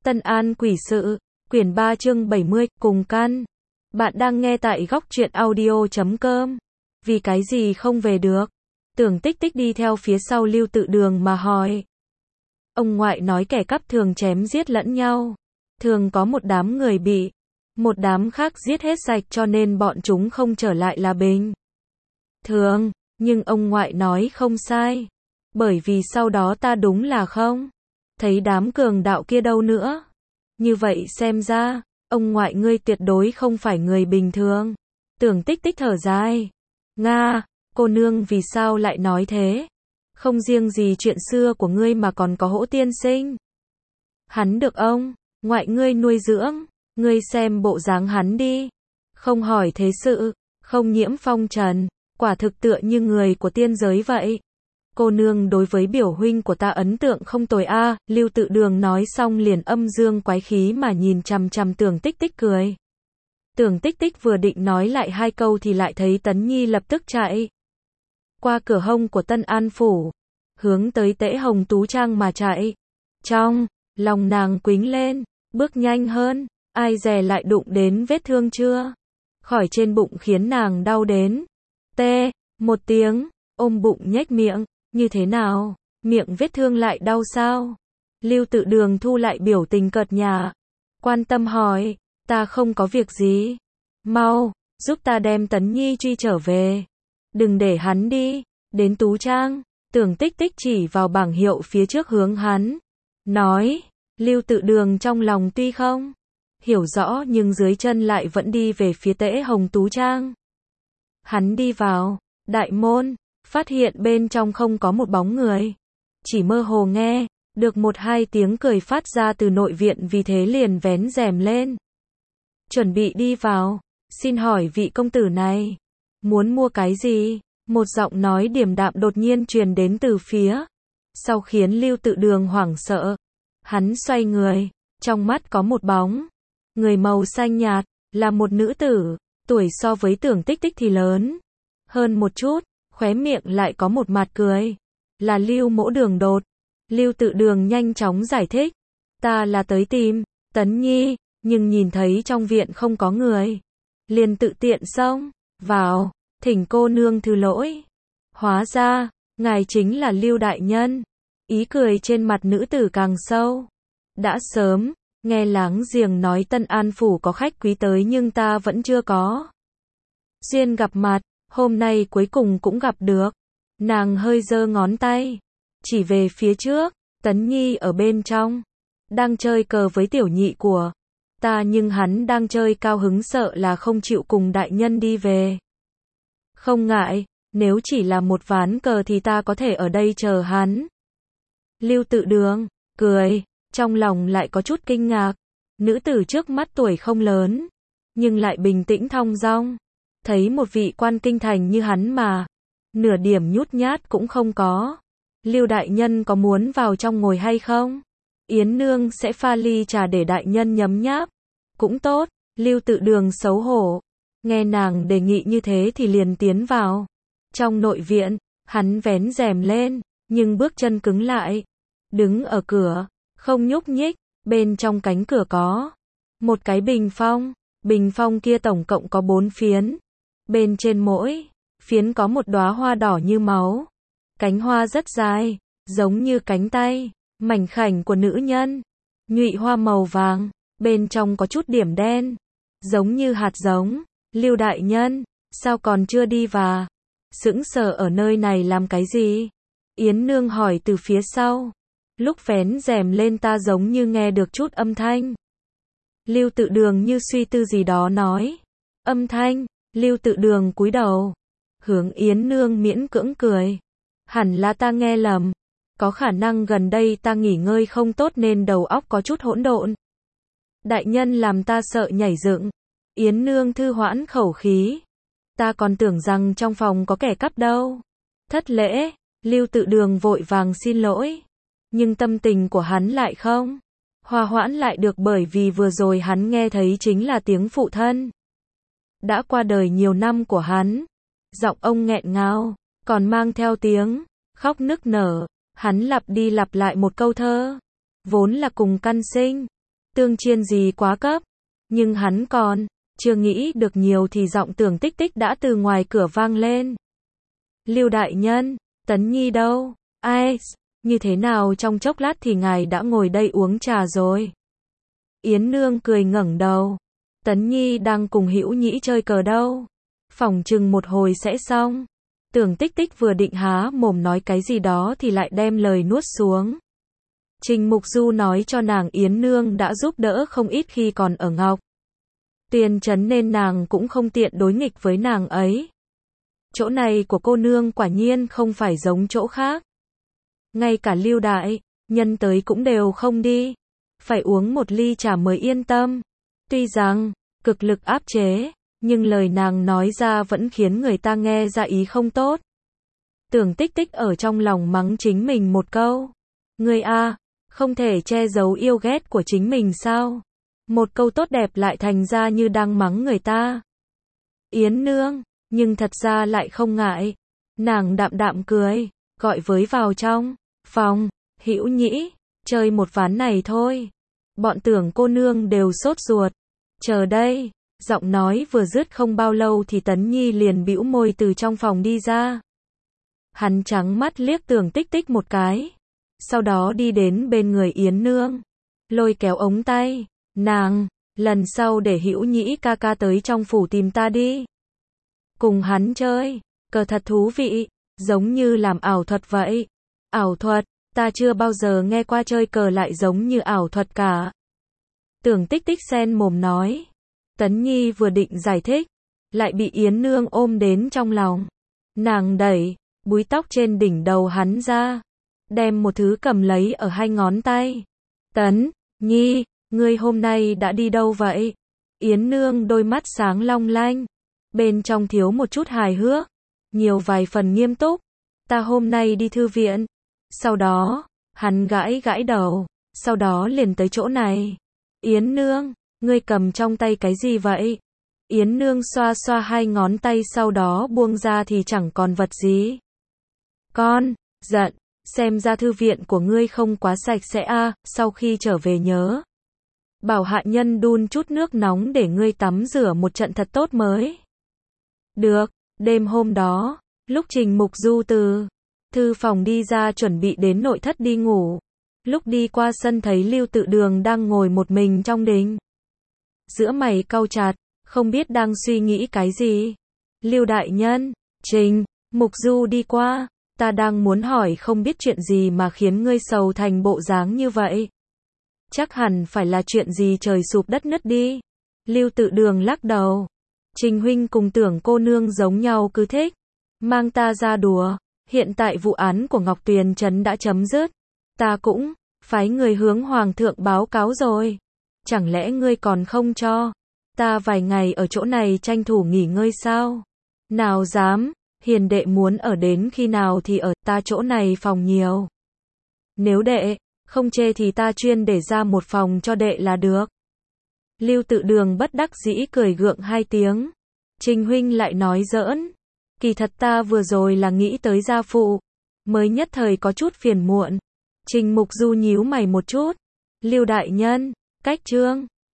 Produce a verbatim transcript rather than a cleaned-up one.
Tân An Quỷ Sự, quyển ba chương bảy mươi, cùng căn. Bạn đang nghe tại góc truyện audio chấm com. Vì cái gì không về được? Tưởng Tích Tích đi theo phía sau Lưu Tự Đường mà hỏi. Ông ngoại nói kẻ cắp thường chém giết lẫn nhau. Thường có một đám người bị, một đám khác giết hết sạch cho nên bọn chúng không trở lại là bình thường. Nhưng ông ngoại nói không sai. Bởi vì sau đó ta đúng là không thấy đám cường đạo kia đâu nữa. Như vậy xem ra, ông ngoại ngươi tuyệt đối không phải người bình thường. Tưởng Tích Tích thở dài. Nga, cô nương vì sao lại nói thế? Không riêng gì chuyện xưa của ngươi mà còn có Hỗ tiên sinh. Hắn được ông ngoại ngươi nuôi dưỡng, ngươi xem bộ dáng hắn đi. Không hỏi thế sự, không nhiễm phong trần, quả thực tựa như người của tiên giới vậy. Cô nương đối với biểu huynh của ta ấn tượng không tồi a. À, Lưu Tự Đường nói xong liền âm dương quái khí mà nhìn chằm chằm Tưởng Tích Tích cười. Tưởng Tích Tích vừa định nói lại hai câu thì lại thấy Tấn Nhi lập tức chạy qua cửa hông của Tân An Phủ, hướng tới Tễ Hồng Tú Trang mà chạy. Trong lòng nàng quĩnh lên, bước nhanh hơn, ai dè lại đụng đến vết thương chưa khỏi trên bụng khiến nàng đau đến tê một tiếng, ôm bụng nhếch miệng. Như thế nào? Miệng vết thương lại đau sao? Lưu Tự Đường thu lại biểu tình cợt nhả, quan tâm hỏi, ta không có việc gì. Mau, giúp ta đem Tấn Nhi truy trở về. Đừng để hắn đi, đến Tú Trang. Tưởng Tích Tích chỉ vào bảng hiệu phía trước hướng hắn. Nói, Lưu Tự Đường trong lòng tuy không hiểu rõ nhưng dưới chân lại vẫn đi về phía Tễ Hồng Tú Trang. Hắn đi vào đại môn, phát hiện bên trong không có một bóng người. Chỉ mơ hồ nghe được một hai tiếng cười phát ra từ nội viện, vì thế liền vén rèm lên. Chuẩn bị đi vào. Xin hỏi vị công tử này, muốn mua cái gì? Một giọng nói điềm đạm đột nhiên truyền đến từ phía sau khiến Lưu Tự Đường hoảng sợ. Hắn xoay người, trong mắt có một bóng người màu xanh nhạt, là một nữ tử, tuổi so với Tưởng Tích Tích thì lớn hơn một chút. Khóe miệng lại có một mặt cười. Là Lưu Mỗ Đường Đột. Lưu Tự Đường nhanh chóng giải thích. Ta là tới tìm Tấn Nhi, nhưng nhìn thấy trong viện không có người, liền tự tiện xông vào, thỉnh cô nương thứ lỗi. Hóa ra, ngài chính là Lưu đại nhân. Ý cười trên mặt nữ tử càng sâu. Đã sớm nghe láng giềng nói Tân An Phủ có khách quý tới nhưng ta vẫn chưa có duyên gặp mặt. Hôm nay cuối cùng cũng gặp được. Nàng hơi giơ ngón tay chỉ về phía trước. Tấn Nhi ở bên trong đang chơi cờ với tiểu nhị của ta, nhưng hắn đang chơi cao hứng, sợ là không chịu cùng đại nhân đi về. Không ngại, nếu chỉ là một ván cờ thì ta có thể ở đây chờ hắn. Lưu Tự Đường cười, trong lòng lại có chút kinh ngạc. Nữ tử trước mắt tuổi không lớn, nhưng lại bình tĩnh thong dong. Thấy một vị quan kinh thành như hắn mà nửa điểm nhút nhát cũng không có. Lưu đại nhân có muốn vào trong ngồi hay không? Yến nương sẽ pha ly trà để đại nhân nhấm nháp. Cũng tốt. Lưu Tự Đường xấu hổ, nghe nàng đề nghị như thế thì liền tiến vào trong nội viện. Hắn vén rèm lên, nhưng bước chân cứng lại, đứng ở cửa, không nhúc nhích. Bên trong cánh cửa có một cái bình phong. Bình phong kia tổng cộng có bốn phiến. Bên trên mỗi phiến có một đóa hoa đỏ như máu. Cánh hoa rất dài, giống như cánh tay mảnh khảnh của nữ nhân. Nhụy hoa màu vàng, bên trong có chút điểm đen, giống như hạt giống. Lưu đại nhân, sao còn chưa đi và sững sờ ở nơi này làm cái gì? Yến nương hỏi từ phía sau. Lúc vén rèm lên ta giống như nghe được chút âm thanh. Lưu Tự Đường như suy tư gì đó nói. Âm thanh? Lưu Tự Đường cúi đầu, hướng Yến nương miễn cưỡng cười. Hẳn là ta nghe lầm. Có khả năng gần đây ta nghỉ ngơi không tốt nên đầu óc có chút hỗn độn. Đại nhân làm ta sợ nhảy dựng. Yến nương thư hoãn khẩu khí. Ta còn tưởng rằng trong phòng có kẻ cắp đâu. Thất lễ. Lưu Tự Đường vội vàng xin lỗi. Nhưng tâm tình của hắn lại không hòa hoãn lại được, bởi vì vừa rồi hắn nghe thấy chính là tiếng phụ thân đã qua đời nhiều năm của hắn. Giọng ông nghẹn ngào, còn mang theo tiếng khóc nức nở. Hắn lặp đi lặp lại một câu thơ, vốn là cùng căn sinh, tương chiên gì quá cấp. Nhưng hắn còn chưa nghĩ được nhiều thì giọng Tưởng Tích Tích đã từ ngoài cửa vang lên. Lưu đại nhân, Tấn Nhi đâu? Ai, như thế nào trong chốc lát thì ngài đã ngồi đây uống trà rồi? Yến Nương cười ngẩng đầu. Tấn Nhi đang cùng Hữu Nhĩ chơi cờ đâu. Phỏng chừng một hồi sẽ xong. Tưởng Tích Tích vừa định há mồm nói cái gì đó thì lại đem lời nuốt xuống. Trình Mục Du nói cho nàng Yến Nương đã giúp đỡ không ít khi còn ở Ngọc Tuyền Trấn nên nàng cũng không tiện đối nghịch với nàng ấy. Chỗ này của cô nương quả nhiên không phải giống chỗ khác. Ngay cả Lưu đại nhân tới cũng đều không đi. Phải uống một ly trà mới yên tâm. Tuy rằng cực lực áp chế, nhưng lời nàng nói ra vẫn khiến người ta nghe ra ý không tốt. Tưởng Tích Tích ở trong lòng mắng chính mình một câu. Ngươi a, không thể che giấu yêu ghét của chính mình sao? Một câu tốt đẹp lại thành ra như đang mắng người ta. Yến Nương, nhưng thật ra lại không ngại. Nàng đạm đạm cười, gọi với vào trong phòng. Hữu Nhĩ, chơi một ván này thôi. Bọn Tưởng cô nương đều sốt ruột. Chờ đây. Giọng nói vừa dứt không bao lâu thì Tấn Nhi liền bĩu môi từ trong phòng đi ra. Hắn trắng mắt liếc Tưởng Tích Tích một cái. Sau đó đi đến bên người Yến Nương. Lôi kéo ống tay. Nàng, lần sau để Hữu Nhĩ ca ca tới trong phủ tìm ta đi. Cùng hắn chơi, cờ thật thú vị, giống như làm ảo thuật vậy. Ảo thuật, ta chưa bao giờ nghe qua chơi cờ lại giống như ảo thuật cả. Tưởng Tích Tích sen mồm nói. Tấn Nhi vừa định giải thích, lại bị Yến Nương ôm đến trong lòng. Nàng đẩy búi tóc trên đỉnh đầu hắn ra, đem một thứ cầm lấy ở hai ngón tay. Tấn Nhi, ngươi hôm nay đã đi đâu vậy? Yến Nương đôi mắt sáng long lanh, bên trong thiếu một chút hài hước, nhiều vài phần nghiêm túc. Ta hôm nay đi thư viện. Sau đó, hắn gãi gãi đầu, sau đó liền tới chỗ này. Yến Nương, ngươi cầm trong tay cái gì vậy? Yến Nương xoa xoa hai ngón tay sau đó buông ra thì chẳng còn vật gì. Con, giận, xem ra thư viện của ngươi không quá sạch sẽ a, à, sau khi trở về nhớ. Bảo hạ nhân đun chút nước nóng để ngươi tắm rửa một trận thật tốt mới. Được, đêm hôm đó, lúc Trình Mục Du từ thư phòng đi ra chuẩn bị đến nội thất đi ngủ. Lúc đi qua sân thấy Lưu Tự Đường đang ngồi một mình trong đình. Giữa mày cau chặt, không biết đang suy nghĩ cái gì. Lưu đại nhân, Trình Mục Du đi qua, ta đang muốn hỏi không biết chuyện gì mà khiến ngươi sầu thành bộ dáng như vậy. Chắc hẳn phải là chuyện gì trời sụp đất nứt đi. Lưu Tự Đường lắc đầu. Trình huynh cùng Tưởng cô nương giống nhau cứ thích mang ta ra đùa. Hiện tại vụ án của Ngọc Tuyền Trấn đã chấm dứt. Ta cũng phái người hướng hoàng thượng báo cáo rồi. Chẳng lẽ ngươi còn không cho ta vài ngày ở chỗ này tranh thủ nghỉ ngơi sao? Nào dám, hiền đệ muốn ở đến khi nào thì ở, ta chỗ này phòng nhiều. Nếu đệ không chê thì ta chuyên để ra một phòng cho đệ là được. Lưu Tự Đường bất đắc dĩ cười gượng hai tiếng. Trình huynh lại nói giỡn. Kỳ thật ta vừa rồi là nghĩ tới gia phụ, mới nhất thời có chút phiền muộn. Trình Mục Du nhíu mày một chút. Lưu đại nhân, cách chương